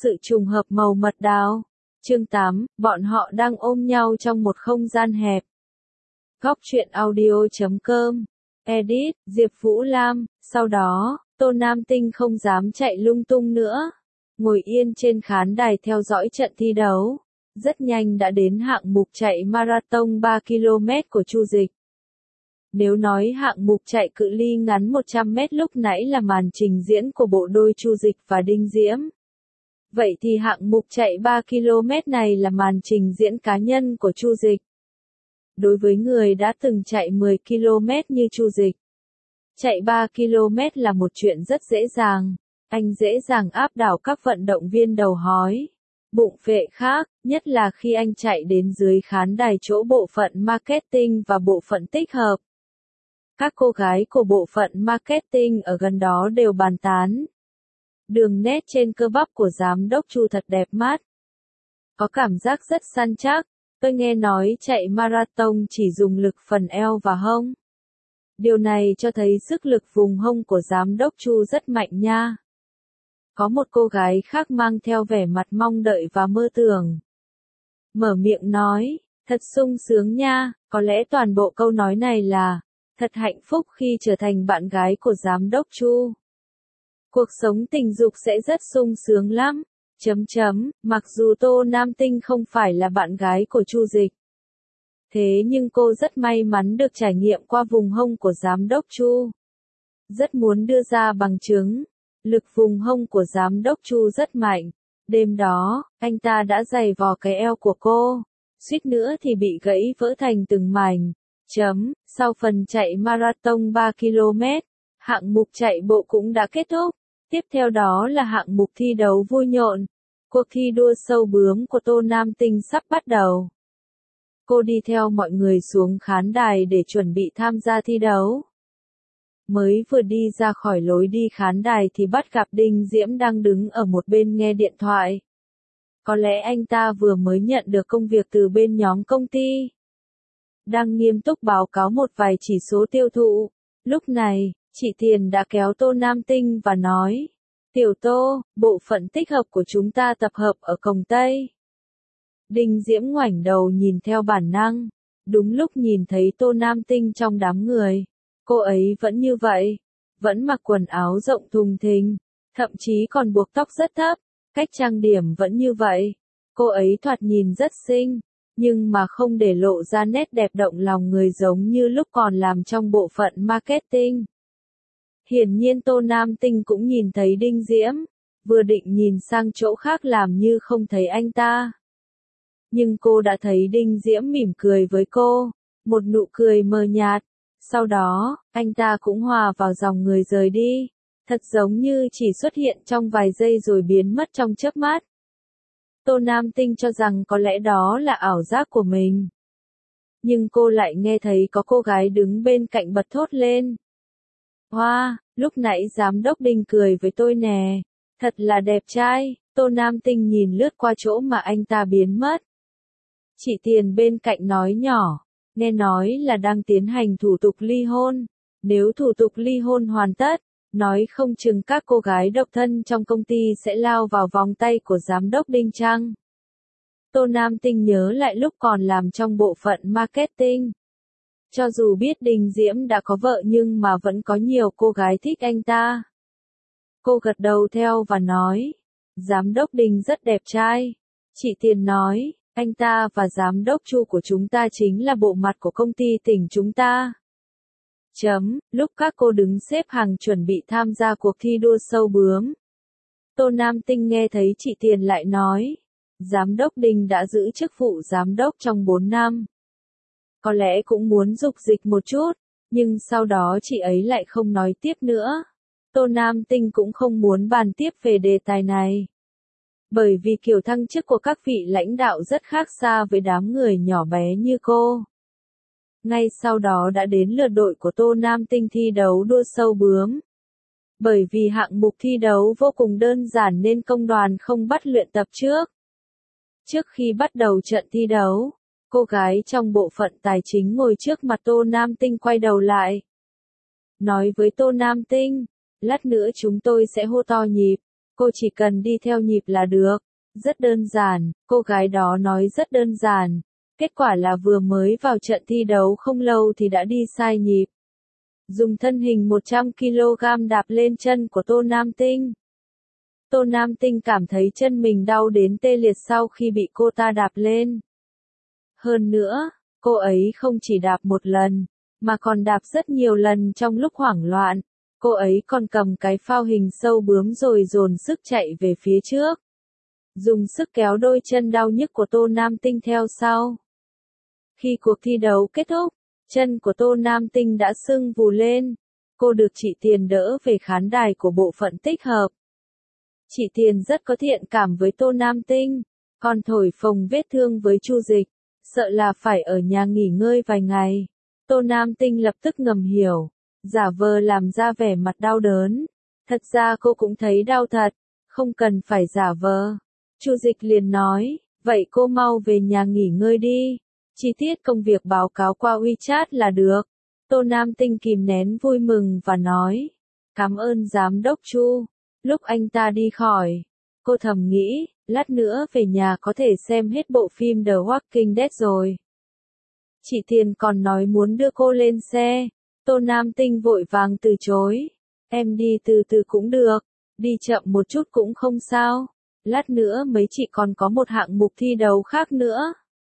Sự trùng hợp màu mật đào. Chương 8, bọn họ đang ôm nhau trong một không gian hẹp. Góc truyện audio.com. Edit, Diệp Vũ Lam. Sau đó, Tô Nam Tinh không dám chạy lung tung nữa. Ngồi yên trên khán đài theo dõi trận thi đấu. Rất nhanh đã đến hạng mục chạy marathon 3 km của Chu Dịch. Nếu nói hạng mục chạy cự ly ngắn 100 mét lúc nãy là màn trình diễn của bộ đôi Chu Dịch và Đinh Diễm. Vậy thì hạng mục chạy 3 km này là màn trình diễn cá nhân của Chu Dịch. Đối với người đã từng chạy 10 km như Chu Dịch, chạy 3 km là một chuyện rất dễ dàng. Anh dễ dàng áp đảo các vận động viên đầu hói, bụng phệ khác, nhất là khi anh chạy đến dưới khán đài chỗ bộ phận marketing và bộ phận tích hợp. Các cô gái của bộ phận marketing ở gần đó đều bàn tán. Đường nét trên cơ bắp của giám đốc Chu thật đẹp mắt. Có cảm giác rất săn chắc. Tôi nghe nói chạy marathon chỉ dùng lực phần eo và hông. Điều này cho thấy sức lực vùng hông của giám đốc Chu rất mạnh nha. Có một cô gái khác mang theo vẻ mặt mong đợi và mơ tưởng. Mở miệng nói, thật sung sướng nha, có lẽ toàn bộ câu nói này là, thật hạnh phúc khi trở thành bạn gái của giám đốc Chu. Cuộc sống tình dục sẽ rất sung sướng lắm. Mặc dù Tô Nam Tinh không phải là bạn gái của Chu Dịch. Thế nhưng cô rất may mắn được trải nghiệm qua vùng hông của giám đốc Chu. Rất muốn đưa ra bằng chứng. Lực vùng hông của giám đốc Chu rất mạnh. Đêm đó, anh ta đã giày vò cái eo của cô. Suýt nữa thì bị gãy vỡ thành từng mảnh. Sau phần chạy marathon 3 km, hạng mục chạy bộ cũng đã kết thúc. Tiếp theo đó là hạng mục thi đấu vui nhộn. Cuộc thi đua sâu bướm của Tô Nam Tinh sắp bắt đầu. Cô đi theo mọi người xuống khán đài để chuẩn bị tham gia thi đấu. Mới vừa đi ra khỏi lối đi khán đài thì bắt gặp Đinh Diễm đang đứng ở một bên nghe điện thoại. Có lẽ anh ta vừa mới nhận được công việc từ bên nhóm công ty. Đang nghiêm túc báo cáo một vài chỉ số tiêu thụ. Lúc này, chị Tiền đã kéo Tô Nam Tinh và nói. Tiểu Tô, bộ phận tích hợp của chúng ta tập hợp ở cổng Tây. Đinh Diễm ngoảnh đầu nhìn theo bản năng. Đúng lúc nhìn thấy Tô Nam Tinh trong đám người. Cô ấy vẫn như vậy. Vẫn mặc quần áo rộng thùng thình. Thậm chí còn buộc tóc rất thấp. Cách trang điểm vẫn như vậy. Cô ấy thoạt nhìn rất xinh. Nhưng mà không để lộ ra nét đẹp động lòng người giống như lúc còn làm trong bộ phận marketing. Hiển nhiên Tô Nam Tinh cũng nhìn thấy Đinh Diễm, vừa định nhìn sang chỗ khác làm như không thấy anh ta. Nhưng cô đã thấy Đinh Diễm mỉm cười với cô, một nụ cười mờ nhạt. Sau đó, anh ta cũng hòa vào dòng người rời đi, thật giống như chỉ xuất hiện trong vài giây rồi biến mất trong chớp mắt. Tô Nam Tinh cho rằng có lẽ đó là ảo giác của mình. Nhưng cô lại nghe thấy có cô gái đứng bên cạnh bật thốt lên. Hoa, lúc nãy giám đốc Đinh cười với tôi nè. Thật là đẹp trai. Tô Nam Tinh nhìn lướt qua chỗ mà anh ta biến mất. Chị Tiền bên cạnh nói nhỏ. Nghe nói là đang tiến hành thủ tục ly hôn. Nếu thủ tục ly hôn hoàn tất, nói không chừng các cô gái độc thân trong công ty sẽ lao vào vòng tay của giám đốc Đinh chăng? Tô Nam Tinh nhớ lại lúc còn làm trong bộ phận marketing. Cho dù biết Đinh Diễm đã có vợ nhưng mà vẫn có nhiều cô gái thích anh ta. Cô gật đầu theo và nói, giám đốc Đinh rất đẹp trai. Chị Tiền nói, anh ta và giám đốc Chu của chúng ta chính là bộ mặt của công ty tỉnh chúng ta. Lúc các cô đứng xếp hàng chuẩn bị tham gia cuộc thi đua sâu bướm. Tô Nam Tinh nghe thấy chị Tiền lại nói, giám đốc Đinh đã giữ chức vụ giám đốc trong 4 năm. Có lẽ cũng muốn dục dịch một chút, nhưng sau đó chị ấy lại không nói tiếp nữa. Tô Nam Tinh cũng không muốn bàn tiếp về đề tài này. Bởi vì kiểu thăng chức của các vị lãnh đạo rất khác xa với đám người nhỏ bé như cô. Ngay sau đó đã đến lượt đội của Tô Nam Tinh thi đấu đua sâu bướm. Bởi vì hạng mục thi đấu vô cùng đơn giản nên công đoàn không bắt luyện tập trước. Trước khi bắt đầu trận thi đấu, cô gái trong bộ phận tài chính ngồi trước mặt Tô Nam Tinh quay đầu lại. Nói với Tô Nam Tinh, lát nữa chúng tôi sẽ hô to nhịp. Cô chỉ cần đi theo nhịp là được. Rất đơn giản, cô gái đó nói rất đơn giản. Kết quả là vừa mới vào trận thi đấu không lâu thì đã đi sai nhịp. Dùng thân hình 100 kg đạp lên chân của Tô Nam Tinh. Tô Nam Tinh cảm thấy chân mình đau đến tê liệt sau khi bị cô ta đạp lên. Hơn nữa, cô ấy không chỉ đạp một lần, mà còn đạp rất nhiều lần trong lúc hoảng loạn. Cô ấy còn cầm cái phao hình sâu bướm rồi dồn sức chạy về phía trước. Dùng sức kéo đôi chân đau nhức của Tô Nam Tinh theo sau. Khi cuộc thi đấu kết thúc, chân của Tô Nam Tinh đã sưng vù lên. Cô được chị Tiền đỡ về khán đài của bộ phận tích hợp. Chị Tiền rất có thiện cảm với Tô Nam Tinh, còn thổi phồng vết thương với Chu Dịch, sợ là phải ở nhà nghỉ ngơi vài ngày. Tô Nam Tinh lập tức ngầm hiểu, giả vờ làm ra vẻ mặt đau đớn. Thật ra cô cũng thấy đau thật, không cần phải giả vờ. Chu Dịch liền nói, vậy cô mau về nhà nghỉ ngơi đi. Chi tiết công việc báo cáo qua WeChat là được. Tô Nam Tinh kìm nén vui mừng và nói, cảm ơn giám đốc Chu. Lúc anh ta đi khỏi, cô thầm nghĩ, lát nữa về nhà có thể xem hết bộ phim The Walking Dead rồi. Chị Tiền còn nói muốn đưa cô lên xe. Tô Nam Tinh vội vàng từ chối. Em đi từ từ cũng được, đi chậm một chút cũng không sao. Lát nữa mấy chị còn có một hạng mục thi đấu khác nữa.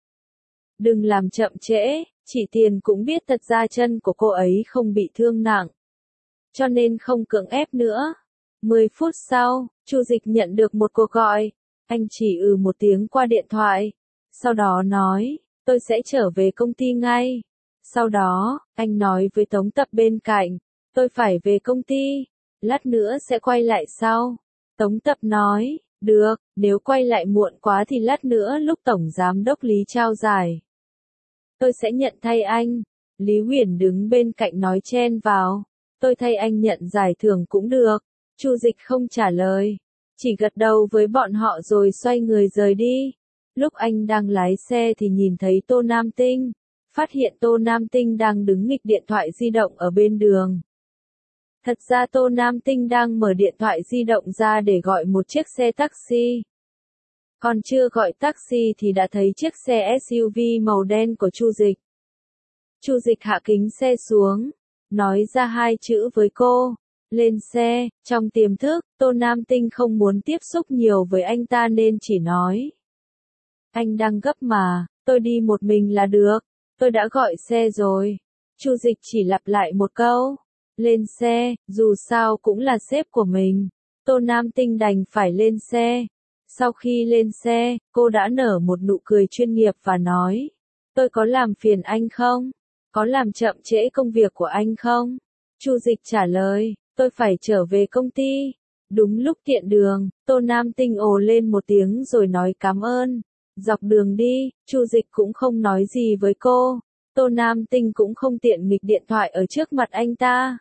Đừng làm chậm trễ, chị Tiền cũng biết thật ra chân của cô ấy không bị thương nặng. Cho nên không cưỡng ép nữa. 10 phút sau, Chu Dịch nhận được một cuộc gọi. Anh chỉ một tiếng qua điện thoại. Sau đó nói, tôi sẽ trở về công ty ngay. Sau đó, anh nói với Tống Tập bên cạnh, tôi phải về công ty. Lát nữa sẽ quay lại sau. Tống Tập nói, được, nếu quay lại muộn quá thì lát nữa lúc Tổng Giám đốc Lý trao giải. Tôi sẽ nhận thay anh. Lý Huyền đứng bên cạnh nói chen vào. Tôi thay anh nhận giải thưởng cũng được. Chu Dịch không trả lời. Chỉ gật đầu với bọn họ rồi xoay người rời đi. Lúc anh đang lái xe thì nhìn thấy Tô Nam Tinh. Phát hiện Tô Nam Tinh đang đứng nghịch điện thoại di động ở bên đường. Thật ra Tô Nam Tinh đang mở điện thoại di động ra để gọi một chiếc xe taxi. Còn chưa gọi taxi thì đã thấy chiếc xe SUV màu đen của Chu Dịch. Chu Dịch hạ kính xe xuống, nói ra hai chữ với cô, lên xe. Trong tiềm thức, Tô Nam Tinh không muốn tiếp xúc nhiều với anh ta nên chỉ nói. Anh đang gấp mà, tôi đi một mình là được, tôi đã gọi xe rồi. Chu Dịch chỉ lặp lại một câu, lên xe, dù sao cũng là sếp của mình. Tô Nam Tinh đành phải lên xe. Sau khi lên xe, cô đã nở một nụ cười chuyên nghiệp và nói, tôi có làm phiền anh không? Có làm chậm trễ công việc của anh không? Chu Dịch trả lời, tôi phải trở về công ty. Đúng lúc tiện đường, Tô Nam Tinh ồ lên một tiếng rồi nói cảm ơn. Dọc đường đi, Chu Dịch cũng không nói gì với cô. Tô Nam Tinh cũng không tiện nghịch điện thoại ở trước mặt anh ta.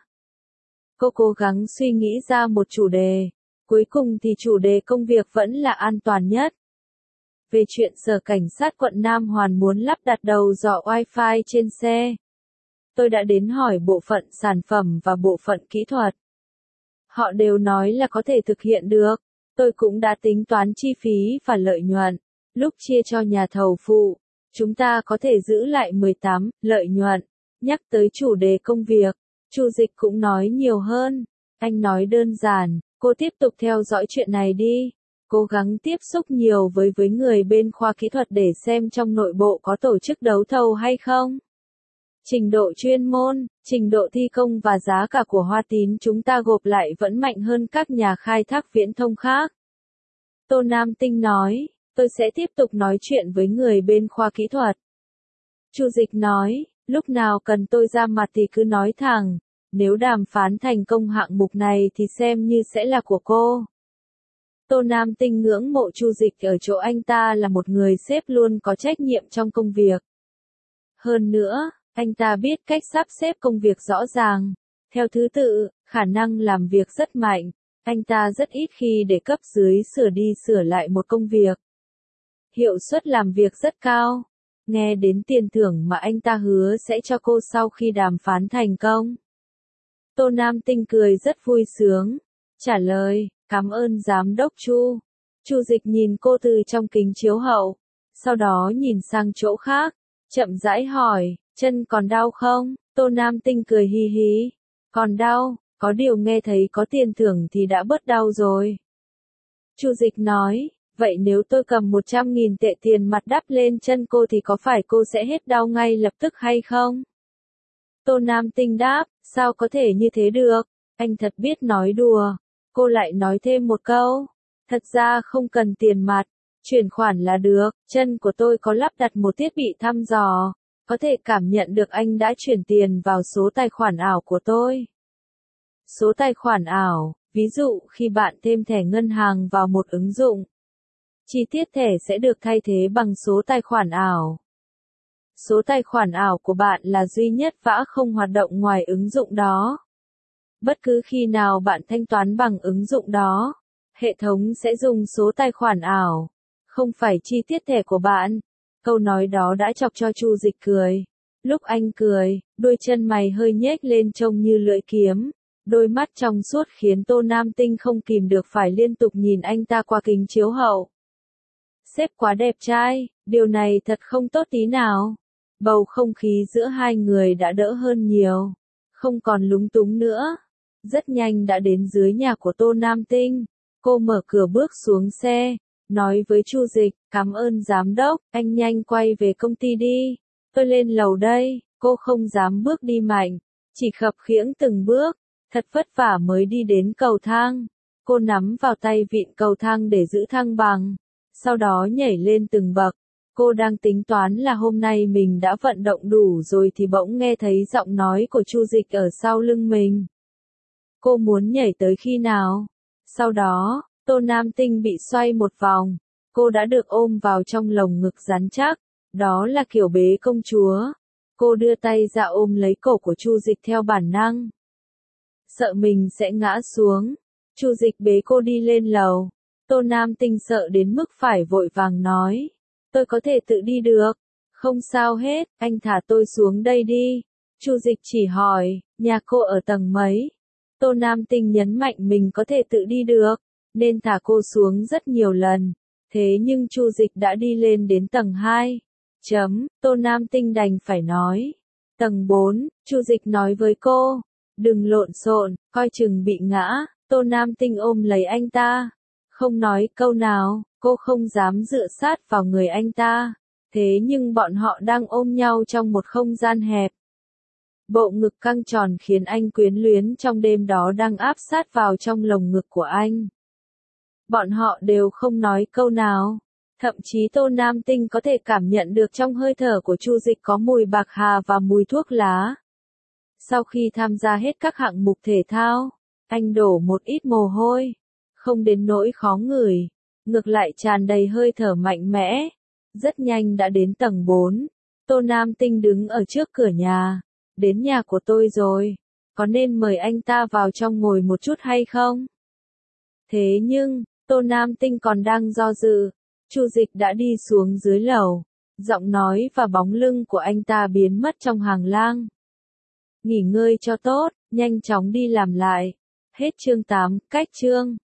Cô cố gắng suy nghĩ ra một chủ đề. Cuối cùng thì chủ đề công việc vẫn là an toàn nhất. Về chuyện Sở Cảnh sát quận Nam Hoàn muốn lắp đặt đầu dò Wi-Fi trên xe. Tôi đã đến hỏi bộ phận sản phẩm và bộ phận kỹ thuật. Họ đều nói là có thể thực hiện được. Tôi cũng đã tính toán chi phí và lợi nhuận. Lúc chia cho nhà thầu phụ, chúng ta có thể giữ lại 18, lợi nhuận. Nhắc tới chủ đề công việc, Chu Dịch cũng nói nhiều hơn. Anh nói đơn giản, cô tiếp tục theo dõi chuyện này đi. Cố gắng tiếp xúc nhiều với người bên khoa kỹ thuật để xem trong nội bộ có tổ chức đấu thầu hay không. Trình độ chuyên môn, trình độ thi công và giá cả của Hoa Tín chúng ta gộp lại vẫn mạnh hơn các nhà khai thác viễn thông khác. Tô Nam Tinh nói, tôi sẽ tiếp tục nói chuyện với người bên khoa kỹ thuật. Chu Dịch nói, lúc nào cần tôi ra mặt thì cứ nói thẳng. Nếu đàm phán thành công hạng mục này thì xem như sẽ là của cô. Tô Nam Tinh ngưỡng mộ Chu Dịch ở chỗ anh ta là một người sếp luôn có trách nhiệm trong công việc. Hơn nữa, anh ta biết cách sắp xếp công việc rõ ràng, theo thứ tự, khả năng làm việc rất mạnh. Anh ta rất ít khi để cấp dưới sửa đi sửa lại một công việc. Hiệu suất làm việc rất cao. Nghe đến tiền thưởng mà anh ta hứa sẽ cho cô sau khi đàm phán thành công. Tô Nam Tinh cười rất vui sướng, trả lời, Cảm ơn giám đốc Chu. Chu Dịch nhìn cô từ trong kính chiếu hậu, sau đó nhìn sang chỗ khác, chậm rãi hỏi, chân còn đau không? Tô Nam Tinh cười hi hi, còn đau, có điều nghe thấy có tiền thưởng thì đã bớt đau rồi. Chu Dịch nói, vậy nếu tôi cầm 100.000 tệ tiền mặt đắp lên chân cô thì có phải cô sẽ hết đau ngay lập tức hay không? Tô Nam Tinh đáp, sao có thể như thế được, anh thật biết nói đùa. Cô lại nói thêm một câu, thật ra không cần tiền mặt, chuyển khoản là được, chân của tôi có lắp đặt một thiết bị thăm dò, có thể cảm nhận được anh đã chuyển tiền vào số tài khoản ảo của tôi. Số tài khoản ảo, ví dụ khi bạn thêm thẻ ngân hàng vào một ứng dụng, chi tiết thẻ sẽ được thay thế bằng số tài khoản ảo. Số tài khoản ảo của bạn là duy nhất và không hoạt động ngoài ứng dụng đó. Bất cứ khi nào bạn thanh toán bằng ứng dụng đó, hệ thống sẽ dùng số tài khoản ảo, không phải chi tiết thẻ của bạn. Câu nói đó đã chọc cho Chu Dịch cười. Lúc anh cười, đôi chân mày hơi nhếch lên trông như lưỡi kiếm, đôi mắt trong suốt khiến Tô Nam Tinh không kìm được phải liên tục nhìn anh ta qua kính chiếu hậu. Sếp quá đẹp trai, điều này thật không tốt tí nào. Bầu không khí giữa hai người đã đỡ hơn nhiều, không còn lúng túng nữa. Rất nhanh đã đến dưới nhà của Tô Nam Tinh. Cô mở cửa bước xuống xe, nói với Chu Dịch, cảm ơn giám đốc, anh nhanh quay về công ty đi. Tôi lên lầu đây, cô không dám bước đi mạnh, chỉ khập khiễng từng bước, thật vất vả mới đi đến cầu thang. Cô nắm vào tay vịn cầu thang để giữ thăng bằng, sau đó nhảy lên từng bậc. Cô đang tính toán là hôm nay mình đã vận động đủ rồi thì bỗng nghe thấy giọng nói của Chu Dịch ở sau lưng mình. Cô muốn nhảy tới khi nào? Sau đó, Tô Nam Tinh bị xoay một vòng. Cô đã được ôm vào trong lồng ngực rắn chắc. Đó là kiểu bế công chúa. Cô đưa tay ra ôm lấy cổ của Chu Dịch theo bản năng. Sợ mình sẽ ngã xuống. Chu Dịch bế cô đi lên lầu. Tô Nam Tinh sợ đến mức phải vội vàng nói. Tôi có thể tự đi được. Không sao hết, anh thả tôi xuống đây đi. Chu Dịch chỉ hỏi, nhà cô ở tầng mấy? Tô Nam Tinh nhấn mạnh mình có thể tự đi được, nên thả cô xuống rất nhiều lần. Thế nhưng Chu Dịch đã đi lên đến tầng 2. Tô Nam Tinh đành phải nói. Tầng 4, Chu Dịch nói với cô. Đừng lộn xộn, coi chừng bị ngã. Tô Nam Tinh ôm lấy anh ta. Không nói câu nào, cô không dám dựa sát vào người anh ta. Thế nhưng bọn họ đang ôm nhau trong một không gian hẹp. Bộ ngực căng tròn khiến anh quyến luyến trong đêm đó đang áp sát vào trong lồng ngực của anh. Bọn họ đều không nói câu nào. Thậm chí Tô Nam Tinh có thể cảm nhận được trong hơi thở của Chu Dịch có mùi bạc hà và mùi thuốc lá. Sau khi tham gia hết các hạng mục thể thao, anh đổ một ít mồ hôi. Không đến nỗi khó ngửi, ngược lại tràn đầy hơi thở mạnh mẽ. Rất nhanh đã đến tầng 4. Tô Nam Tinh đứng ở trước cửa nhà. Đến nhà của tôi rồi, có nên mời anh ta vào trong ngồi một chút hay không? Thế nhưng, Tô Nam Tinh còn đang do dự. Chu Dịch đã đi xuống dưới lầu. Giọng nói và bóng lưng của anh ta biến mất trong hàng lang. Nghỉ ngơi cho tốt, nhanh chóng đi làm lại. Hết chương 8, cách chương.